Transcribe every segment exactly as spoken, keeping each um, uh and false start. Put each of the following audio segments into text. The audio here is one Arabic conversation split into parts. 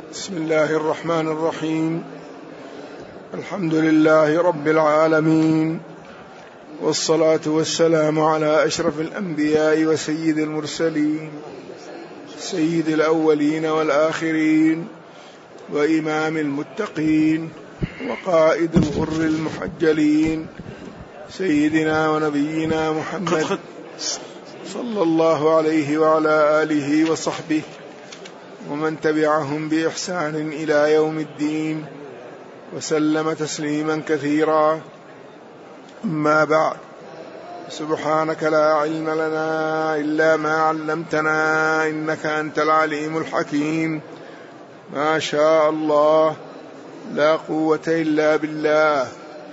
بسم الله الرحمن الرحيم. الحمد لله رب العالمين، والصلاة والسلام على أشرف الأنبياء وسيد المرسلين، سيد الأولين والآخرين، وإمام المتقين، وقائد الغر المحجلين، سيدنا ونبينا محمد صلى الله عليه وعلى آله وصحبه ومن تبعهم بإحسان إلى يوم الدين، وسلم تسليما كثيرا. أما بعد، سبحانك لا علم لنا إلا ما علمتنا إنك أنت العليم الحكيم. ما شاء الله لا قوة إلا بالله.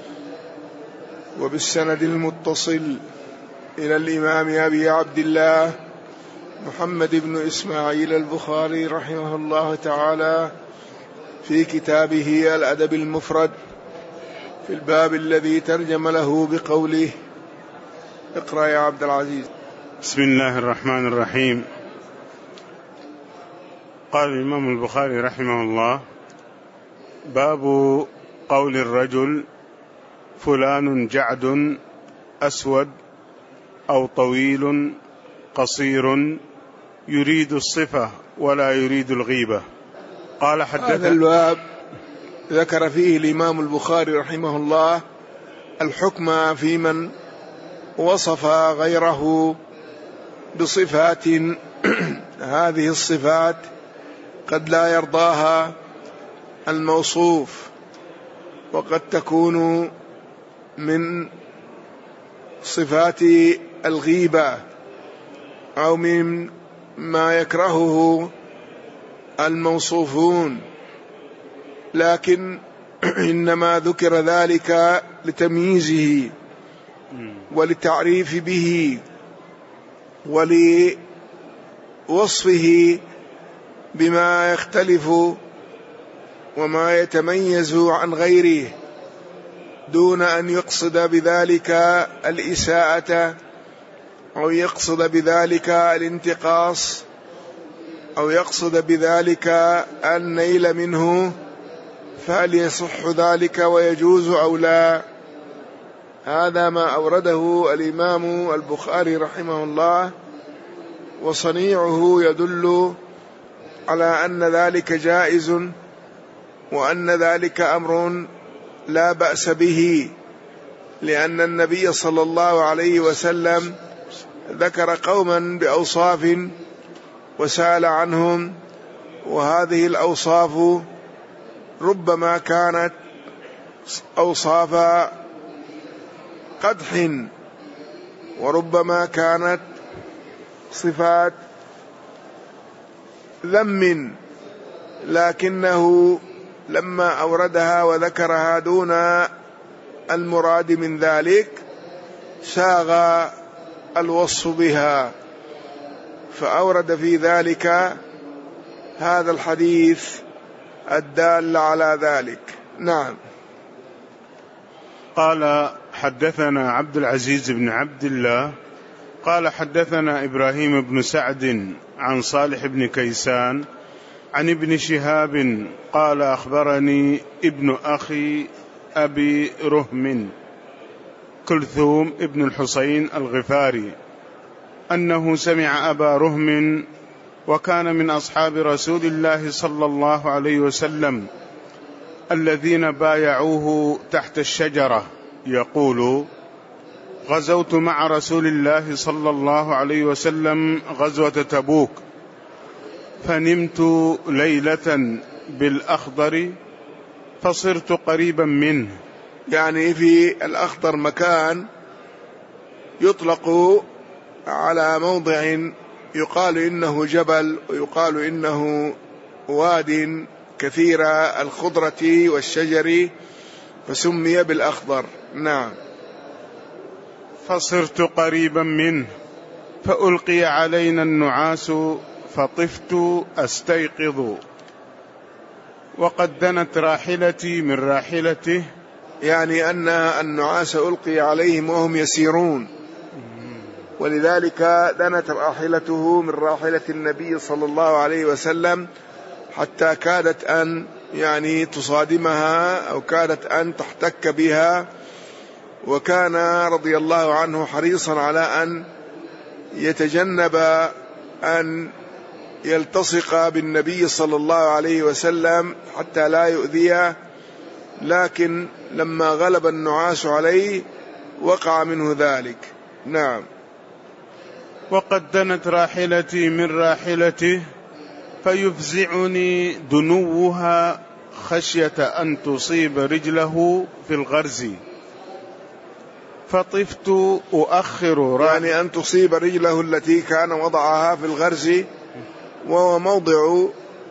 وبالسند المتصل إلى الإمام أبي عبد الله محمد بن إسماعيل البخاري رحمه الله تعالى في كتابه الأدب المفرد في الباب الذي ترجم له بقوله: اقرأ يا عبد العزيز. بسم الله الرحمن الرحيم. قال الإمام البخاري رحمه الله: باب قول الرجل فلان جعد أسود أو طويل قصير يريد الصفة ولا يريد الغيبة. قال حدثنا. هذا الباب ذكر فيه الإمام البخاري رحمه الله الحكم في من وصف غيره بصفات هذه الصفات قد لا يرضاها الموصوف، وقد تكون من صفات الغيبة أو من ما يكرهه الموصوفون، لكن إنما ذكر ذلك لتمييزه وللتعريف به ولوصفه بما يختلف وما يتميز عن غيره، دون أن يقصد بذلك الإساءة أو يقصد بذلك الانتقاص أو يقصد بذلك النيل منه، فهل يصح ذلك ويجوز أو لا؟ هذا ما أورده الإمام البخاري رحمه الله، وصنيعه يدل على أن ذلك جائز وأن ذلك أمر لا بأس به، لأن النبي صلى الله عليه وسلم ذكر قوما بأوصاف وسأل عنهم، وهذه الأوصاف ربما كانت أوصاف قدح وربما كانت صفات ذم، لكنه لما أوردها وذكرها دون المراد من ذلك ساغ الوصف بها، فأورد في ذلك هذا الحديث الدال على ذلك. نعم. قال حدثنا عبد العزيز بن عبد الله قال حدثنا إبراهيم بن سعد عن صالح بن كيسان عن ابن شهاب قال أخبرني ابن أخي أبي رهم كلثوم ابن الحسين الغفاري أنه سمع أبا رهم وكان من أصحاب رسول الله صلى الله عليه وسلم الذين بايعوه تحت الشجرة يقول: غزوت مع رسول الله صلى الله عليه وسلم غزوة تبوك، فنمت ليلة بالأخضر فصرت قريبا منه. يعني في الأخضر مكان يطلق على موضع يقال إنه جبل ويقال إنه واد كثير الخضرة والشجر، فسمي بالأخضر. نعم. فصرت قريبا منه فألقي علينا النعاس فطفت أستيقظ وقد دنت راحلتي من راحلته، يعني أن النعاس ألقي عليهم وهم يسيرون، ولذلك دنت راحلته من راحلة النبي صلى الله عليه وسلم حتى كادت أن يعني تصادمها أو كادت أن تحتك بها، وكان رضي الله عنه حريصا على أن يتجنب أن يلتصق بالنبي صلى الله عليه وسلم حتى لا يؤذيه، لكن لما غلب النعاس عليه وقع منه ذلك. نعم. وقد دنت راحلتي من راحلته فيفزعني دنوها خشية أن تصيب رجله في الغرز، فطفت أؤخر يعني أن تصيب رجله التي كان وضعها في الغرز، وهو موضع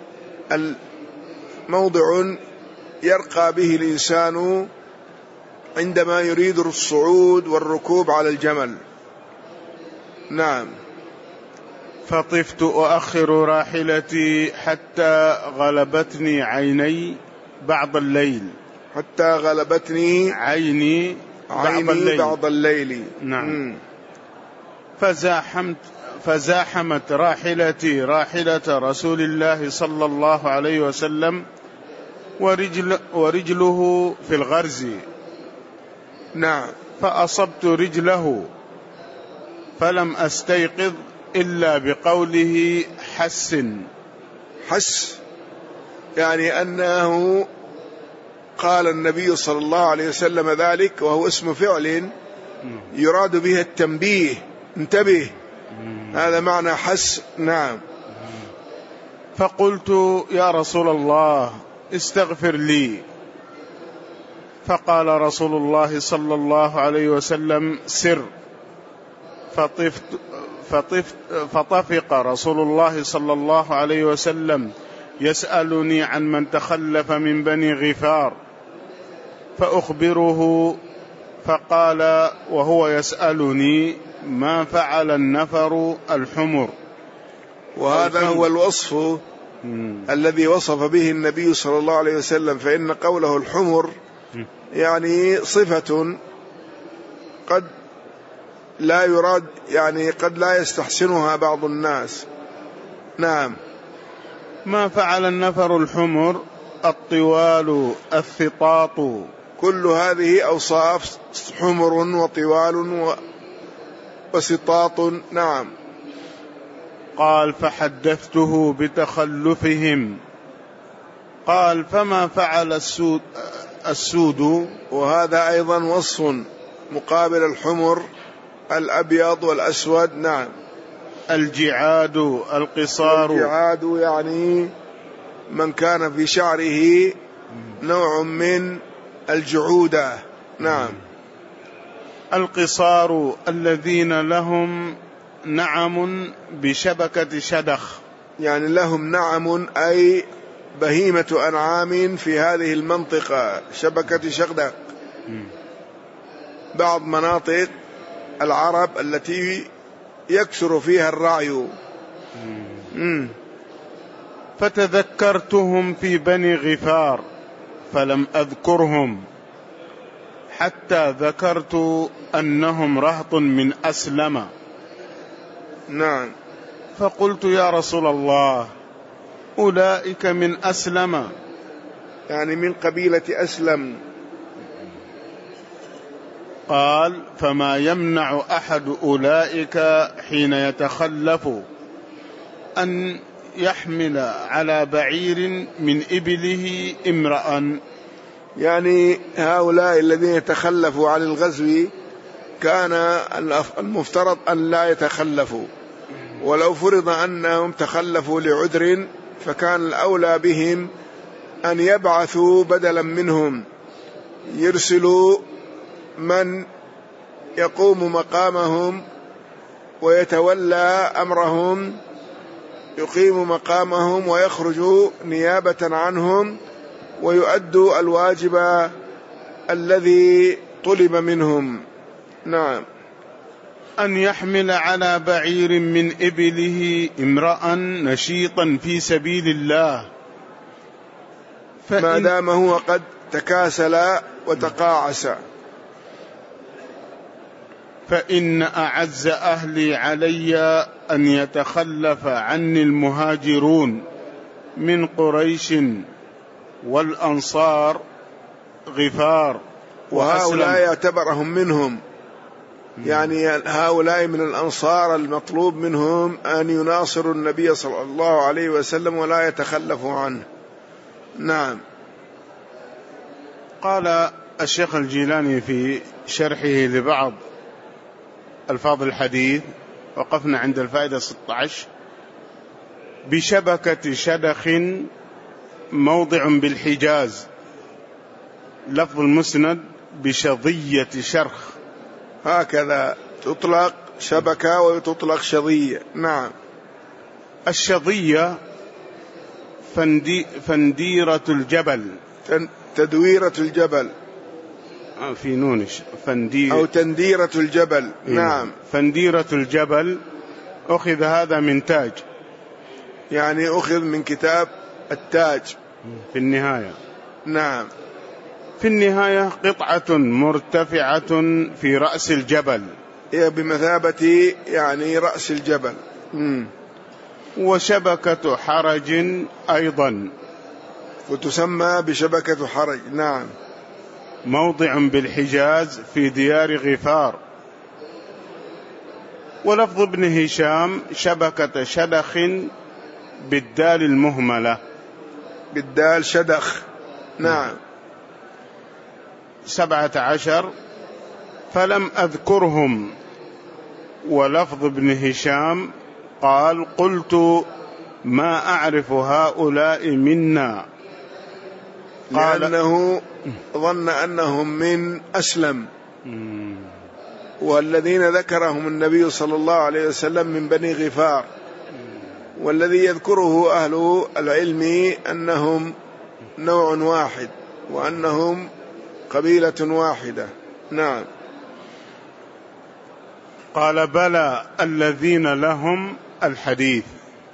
موضع يرقى به الإنسان عندما يريد الصعود والركوب على الجمل. نعم. فطفت أؤخر راحلتي حتى غلبتني عيني بعض الليل حتى غلبتني عيني بعض عيني الليل, بعض الليل. نعم. فزاحمت فزاحمت راحلتي راحلة رسول الله صلى الله عليه وسلم ورجل ورجله في الغرز. نعم. فأصبت رجله فلم أستيقظ إلا بقوله حس. حس يعني أنه قال النبي صلى الله عليه وسلم ذلك، وهو اسم فعل يراد به التنبيه، انتبه، هذا معنى حس. نعم. فقلت يا رسول الله استغفر لي، فقال رسول الله صلى الله عليه وسلم سر. فطفت فطفت فطفق رسول الله صلى الله عليه وسلم يسألني عن من تخلف من بني غفار، فأخبره، فقال وهو يسألني ما فعل النفر الحمر. وهذا هو الوصف مم. الذي وصف به النبي صلى الله عليه وسلم، فإن قوله الحمر يعني صفة قد لا يراد، يعني قد لا يستحسنها بعض الناس. نعم. ما فعل النفر الحمر الطوال الثطاط، كل هذه أوصاف، حمر وطوال وسطاط. نعم. قال فحدثته بتخلفهم. قال فما فعل السود, السود وهذا أيضا وصف مقابل الحمر، الأبيض والأسود. نعم. الجعاد القصار. الجعاد يعني من كان في شعره نوع من الجعودة. نعم. القصار الذين لهم نعم بشبكة شدخ، يعني لهم نعم أي بهيمة أنعام في هذه المنطقة، شبكة شدخ، بعض مناطق العرب التي يكثر فيها الرعي. مم. فتذكرتهم في بني غفار فلم أذكرهم حتى ذكرت أنهم رهط من أسلم. نعم. فقلت يا رسول الله أولئك من أسلم، يعني من قبيلة أسلم. قال فما يمنع أحد أولئك حين يتخلف أن يحمل على بعير من إبله امرأ. يعني هؤلاء الذين يتخلفوا عن الغزو كان المفترض أن لا يتخلفوا، ولو فرض أنهم تخلفوا لعذر فكان الأولى بهم أن يبعثوا بدلا منهم، يرسلوا من يقوم مقامهم ويتولى أمرهم، يقيم مقامهم ويخرج نيابة عنهم ويؤدوا الواجب الذي طلب منهم. نعم. أن يحمل على بعير من إبله امرأ نشيطا في سبيل الله، ما دام هو قد تكاسل وتقاعس. فإن أعز أهلي علي أن يتخلف عني المهاجرون، من قريش والأنصار غفار وهؤلاء يعتبرهم منهم، يعني هؤلاء من الأنصار المطلوب منهم أن يناصروا النبي صلى الله عليه وسلم ولا يتخلفوا عنه. نعم. قال الشيخ الجيلاني في شرحه لبعض ألفاظ الحديث، وقفنا عند الفائدة ستة عشر: بشبكة شدخ موضع بالحجاز. لفظ المسند بشظية شرخ، هكذا تطلق شبكة وتطلق شظية. نعم. الشظية فندي فنديرة الجبل، تدويرة الجبل في نونش فندي أو تنديرة الجبل. نعم. فنديرة الجبل. أخذ هذا من تاج، يعني أخذ من كتاب التاج في النهاية. نعم. في النهاية قطعة مرتفعة في رأس الجبل، هي بمثابة يعني رأس الجبل. مم. وشبكة حرج أيضا، وتسمى بشبكة حرج. نعم. موضع بالحجاز في ديار غفار. ولفظ ابن هشام شبكة شدخ بالدال المهملة، بالدال شدخ. نعم. سبعة عشر: فلم أذكرهم. ولفظ ابن هشام قال: قلت ما أعرف هؤلاء منا، لأنه ظن أنهم من أسلم، والذين ذكرهم النبي صلى الله عليه وسلم من بني غفار، والذي يذكره أهل العلم أنهم نوع واحد وأنهم قبيلة واحدة. نعم. قال: بلى الذين لهم الحديث.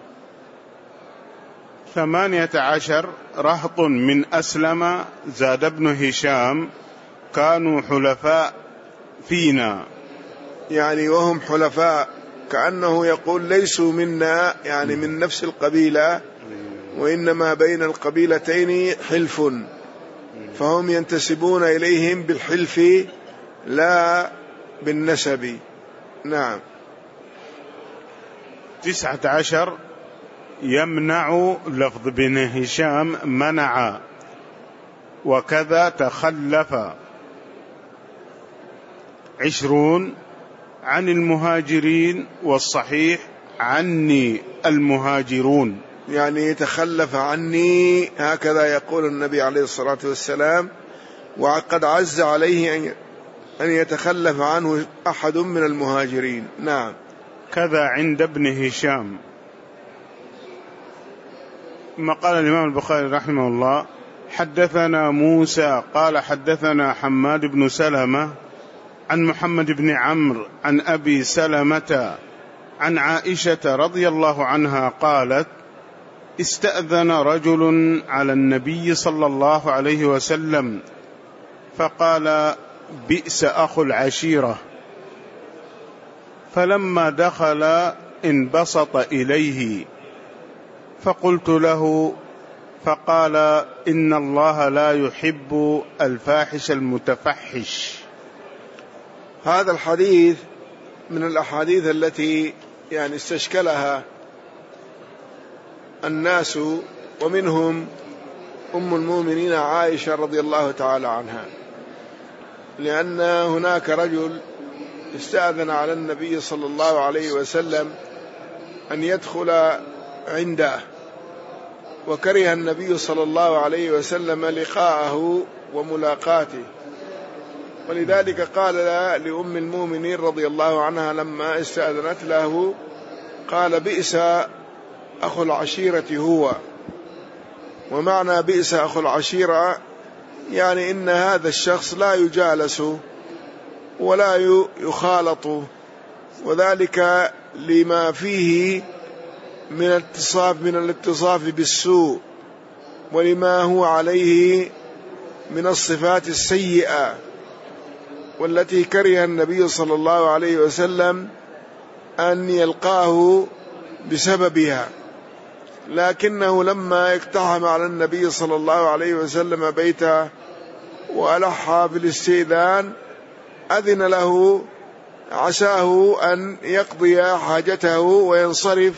ثمانية عشر: رهط من أسلم زاد ابن هشام كانوا حلفاء فينا، يعني وهم حلفاء، كأنه يقول ليسوا منا، يعني من نفس القبيلة، وإنما بين القبيلتين حلف، فهم ينتسبون إليهم بالحلف لا بالنسب. نعم. تسعة عشر: يمنع. لفظ بن هشام منع، وكذا تخلف. عشرون: عن المهاجرين، والصحيح عني المهاجرون، يعني تخلف عني، هكذا يقول النبي عليه الصلاة والسلام، وقد عز عليه أن يتخلف عنه أحد من المهاجرين. نعم. كذا عند ابن هشام. ما قال الإمام البخاري رحمه الله: حدثنا موسى قال حدثنا حماد بن سلمة عن محمد بن عمرو عن أبي سلمة عن عائشة رضي الله عنها قالت: استأذن رجل على النبي صلى الله عليه وسلم فقال: بئس أخو العشيرة. فلما دخل انبسط إليه فقلت له، فقال: إن الله لا يحب الفاحش المتفحش. هذا الحديث من الأحاديث التي يعني استشكلها الناس، ومنهم أم المؤمنين عائشة رضي الله تعالى عنها، لأن هناك رجل استأذن على النبي صلى الله عليه وسلم أن يدخل عنده، وكره النبي صلى الله عليه وسلم لقاءه وملاقاته، ولذلك قال لأم المؤمنين رضي الله عنها لما استأذنت له، قال: بئس أخو العشيرة هو. ومعنى بئس أخو العشيرة يعني إن هذا الشخص لا يجالس ولا يخالط، وذلك لما فيه من الاتصاف من الاتصاف بالسوء، ولما هو عليه من الصفات السيئة والتي كره النبي صلى الله عليه وسلم أن يلقاه بسببها. لكنه لما اقتحم على النبي صلى الله عليه وسلم بيته وألح بالاستئذان أذن له، عساه أن يقضي حاجته وينصرف،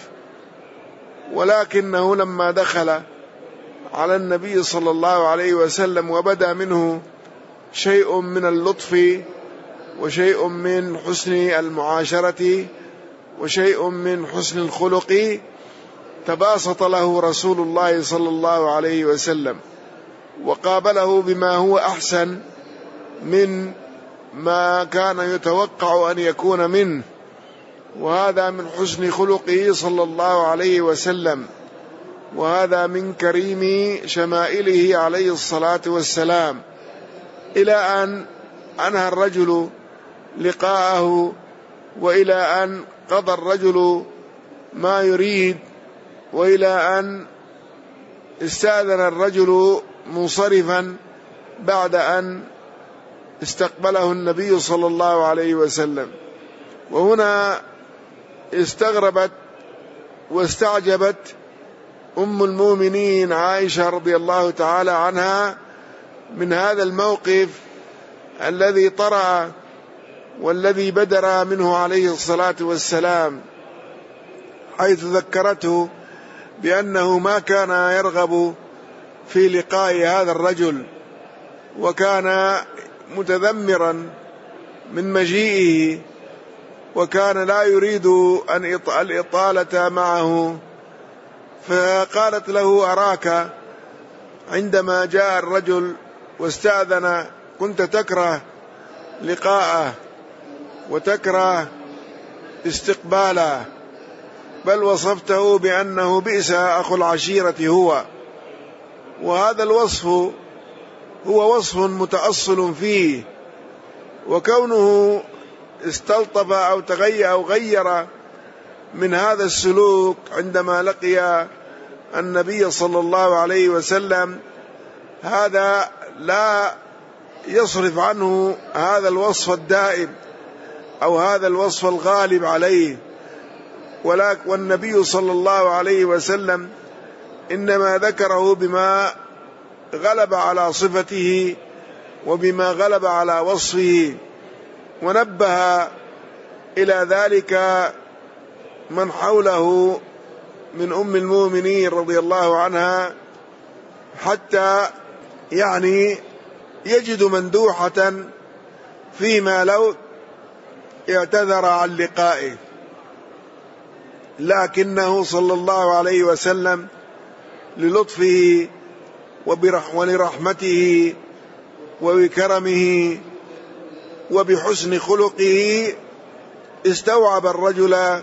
ولكنه لما دخل على النبي صلى الله عليه وسلم وبدا منه شيء من اللطف وشيء من حسن المعاشرة وشيء من حسن الخلق، تباسط له رسول الله صلى الله عليه وسلم وقابله بما هو أحسن من ما كان يتوقع أن يكون منه، وهذا من حسن خلقه صلى الله عليه وسلم، وهذا من كريم شمائله عليه الصلاة والسلام، إلى أن أنهى الرجل لقاءه وإلى أن قضى الرجل ما يريد وإلى أن استأذن الرجل منصرفا بعد أن استقبله النبي صلى الله عليه وسلم. وهنا استغربت واستعجبت أم المؤمنين عائشة رضي الله تعالى عنها من هذا الموقف الذي طرأ والذي بدر منه عليه الصلاة والسلام، حيث ذكرته بأنه ما كان يرغب في لقاء هذا الرجل، وكان متذمرا من مجيئه، وكان لا يريد أن الإطالة معه، فقالت له: أراك عندما جاء الرجل واستأذن كنت تكره لقاءه وتكره استقباله، بل وصفته بأنه بئس أخو العشيرة هو. وهذا الوصف هو وصف متأصل فيه، وكونه استلطف أو تغير أو غير من هذا السلوك عندما لقي النبي صلى الله عليه وسلم، هذا لا يصرف عنه هذا الوصف الدائم أو هذا الوصف الغالب عليه، والنبي صلى الله عليه وسلم إنما ذكره بما غلب على صفته وبما غلب على وصفه، ونبه إلى ذلك من حوله من أم المؤمنين رضي الله عنها، حتى يعني يجد مندوحة فيما لو اعتذر عن لقائه، لكنه صلى الله عليه وسلم للطفه ولرحمته وبكرمه وبحسن خلقه استوعب الرجل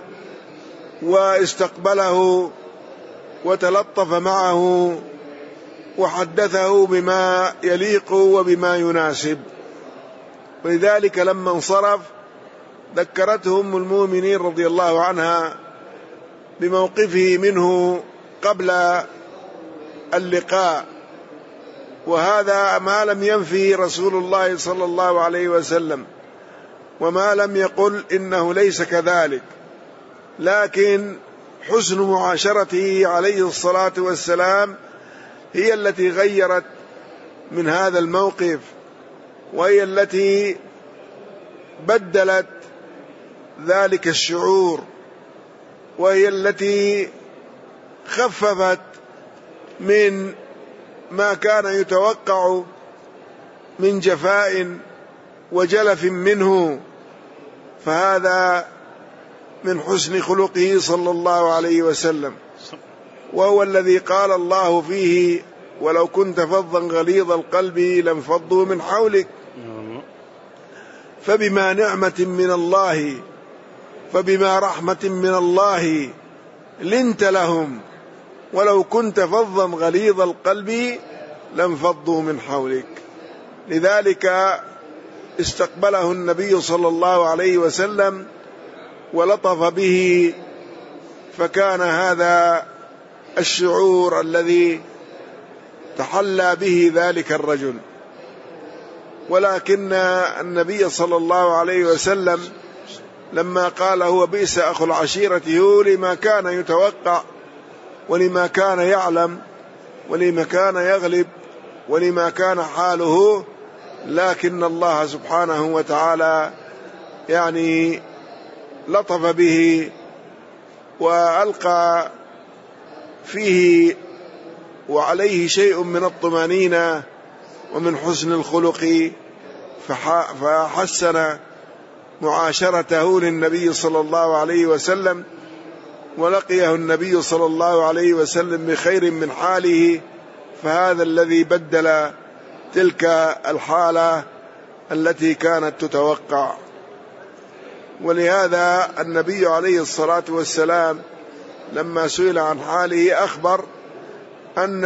واستقبله وتلطف معه وحدثه بما يليق وبما يناسب. ولذلك لما انصرف ذكرته أم المؤمنين رضي الله عنها بموقفه منه قبل اللقاء، وهذا ما لم ينفي رسول الله صلى الله عليه وسلم، وما لم يقل إنه ليس كذلك، لكن حسن معاشرته عليه الصلاة والسلام هي التي غيرت من هذا الموقف، وهي التي بدلت ذلك الشعور، وهي التي خففت من ما كان يتوقع من جفاء وجلف منه. فهذا من حسن خلقه صلى الله عليه وسلم، وهو الذي قال الله فيه: ولو كنت فظا غليظ القلب لانفضوا من حولك، فبما نعمة من الله فبما رحمة من الله لنت لهم، ولو كنت فظا غليظ القلب لانفضوا من حولك. لذلك استقبله النبي صلى الله عليه وسلم ولطف به، فكان هذا الشعور الذي تحلى به ذلك الرجل. ولكن النبي صلى الله عليه وسلم لما قال هو بئس أخو العشيرة هو لما كان يتوقع ولما كان يعلم ولما كان يغلب ولما كان حاله، لكن الله سبحانه وتعالى يعني لطف به وألقى فيه وعليه شيء من الطمأنينة ومن حسن الخلق، فحسن معاشرته للنبي صلى الله عليه وسلم، ولقيه النبي صلى الله عليه وسلم بخير من حاله، فهذا الذي بدل تلك الحالة التي كانت تتوقع. ولهذا النبي عليه الصلاة والسلام لما سئل عن حاله أخبر أن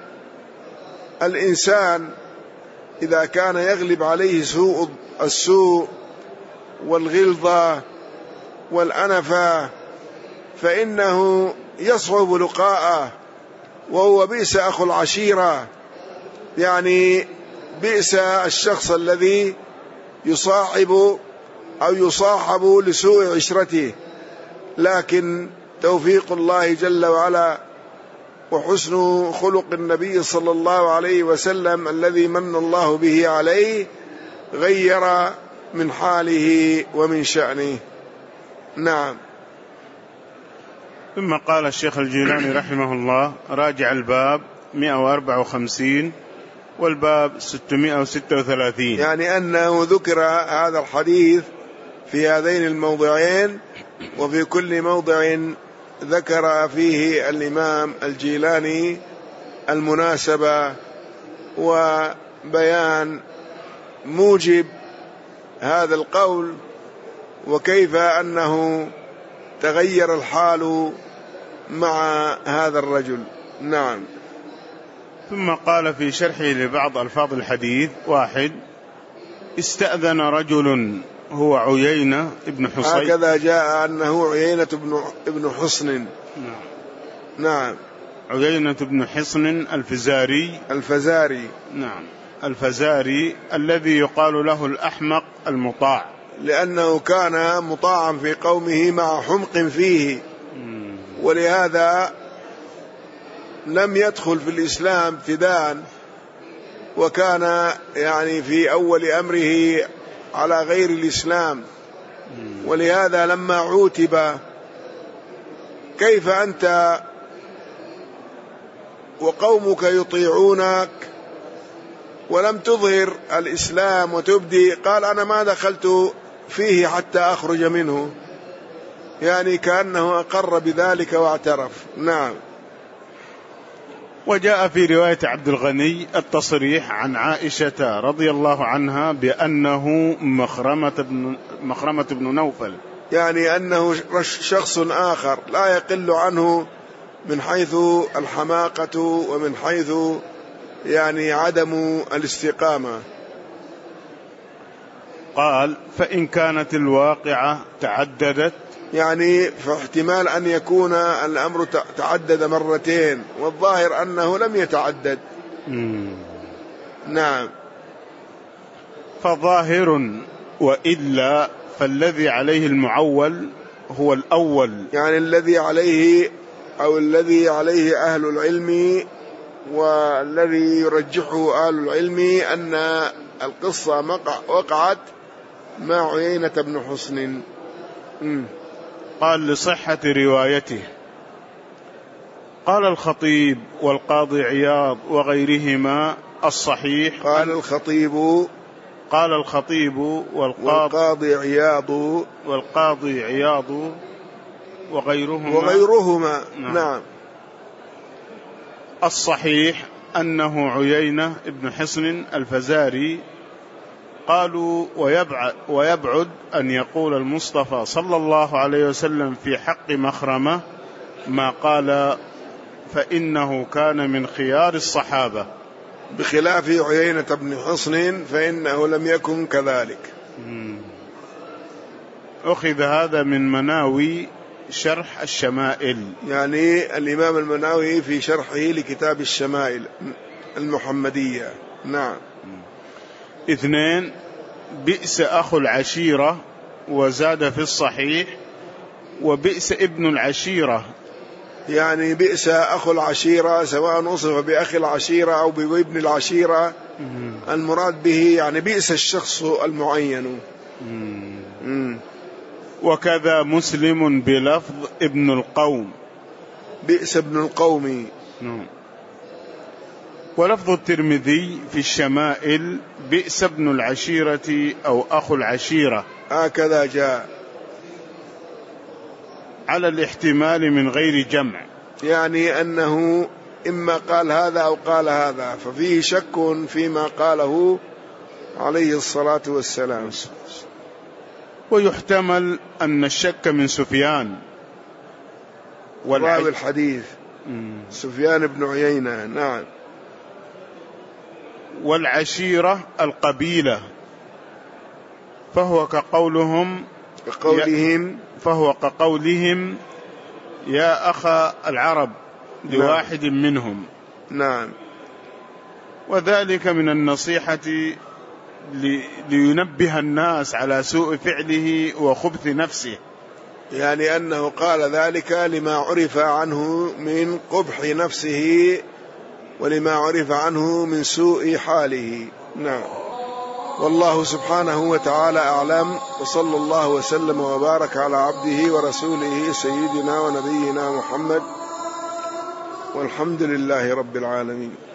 الإنسان إذا كان يغلب عليه سوء السوء والغلظة والأنفة فإنه يصعب لقاءه، وهو بئس أخو العشيرة، يعني بئس الشخص الذي يصاحب أو يصاحب لسوء عشرته. لكن توفيق الله جل وعلا وحسن خلق النبي صلى الله عليه وسلم الذي من الله به عليه غير من حاله ومن شأنه. نعم. ثم قال الشيخ الجيلاني رحمه الله: راجع الباب مئة وأربعة وخمسين والباب ستمائة وستة وثلاثين، يعني أنه ذكر هذا الحديث في هذين الموضعين، وفي كل موضع ذكر فيه الإمام الجيلاني المناسبة وبيان موجب هذا القول، وكيف أنه تغير الحال مع هذا الرجل. نعم. ثم قال في شرحه لبعض ألفاظ الحديث: واحد، استأذن رجل هو عيينة ابن حصين، هكذا جاء أنه عيينة ابن حصن. نعم. نعم. عيينة بن حصن الفزاري الفزاري نعم الفزاري الذي يقال له الأحمق المطاع، لأنه كان مطاعا في قومه مع حمق فيه، ولهذا لم يدخل في الإسلام ابتداء، وكان يعني في أول أمره على غير الإسلام. ولهذا لما عوتب: كيف أنت وقومك يطيعونك ولم تظهر الإسلام وتبدي؟ قال: أنا ما دخلت فيه حتى أخرج منه، يعني كأنه أقر بذلك واعترف. نعم. وجاء في رواية عبد الغني التصريح عن عائشة رضي الله عنها بأنه مخرمة بن, مخرمة بن نوفل، يعني أنه شخص آخر لا يقل عنه من حيث الحماقة ومن حيث يعني عدم الاستقامة. قال: فإن كانت الواقعة تعددت، يعني فاحتمال أن يكون الأمر تعدد مرتين، والظاهر أنه لم يتعدد. مم. نعم. فظاهر، وإلا فالذي عليه المعول هو الأول، يعني الذي عليه أو الذي عليه أهل العلم والذي يرجحه أهل العلم أن القصة وقعت مع عيينة بن حصن. مم. قال: لصحة روايته. قال الخطيب والقاضي عياض وغيرهما: الصحيح. قال الخطيب قال الخطيب والقاضي عياض والقاضي عياض وغيرهما وغيرهما نعم. نعم. الصحيح أنه عيينة ابن حصن الفزاري. قالوا: ويبعد, ويبعد أن يقول المصطفى صلى الله عليه وسلم في حق مخرمة ما قال، فإنه كان من خيار الصحابة، بخلاف عيينة بن حصن فإنه لم يكن كذلك. أخذ هذا من مناوي شرح الشمائل، يعني الإمام المناوي في شرحه لكتاب الشمائل المحمدية. نعم. اثنين، بئس أخو العشيرة، وزاد في الصحيح: وبئس ابن العشيرة، يعني بئس أخو العشيرة، سواء وصف بأخ العشيرة أو بابن العشيرة، المراد به يعني بئس الشخص المعين. مم. وكذا مسلم بلفظ ابن القوم، بئس ابن القوم. مم. ولفظ الترمذي في الشمائل بئس ابن العشيرة أو أخو العشيرة، هكذا جاء على الاحتمال من غير جمع، يعني أنه إما قال هذا أو قال هذا، ففيه شك فيما قاله عليه الصلاة والسلام. ويحتمل أن الشك من سفيان راوي الحديث سفيان بن عيينة. نعم. والعشيرة القبيلة، فهو كقولهم كقولهم فهو كقولهم يا أخا العرب لواحد نعم. منهم. نعم. وذلك من النصيحة لينبه الناس على سوء فعله وخبث نفسه، يعني أنه قال ذلك لما عرف عنه من قبح نفسه ولما عرف عنه من سوء حاله. نعم. والله سبحانه وتعالى أعلم، وصلى الله وسلم وبارك على عبده ورسوله سيدنا ونبينا محمد، والحمد لله رب العالمين.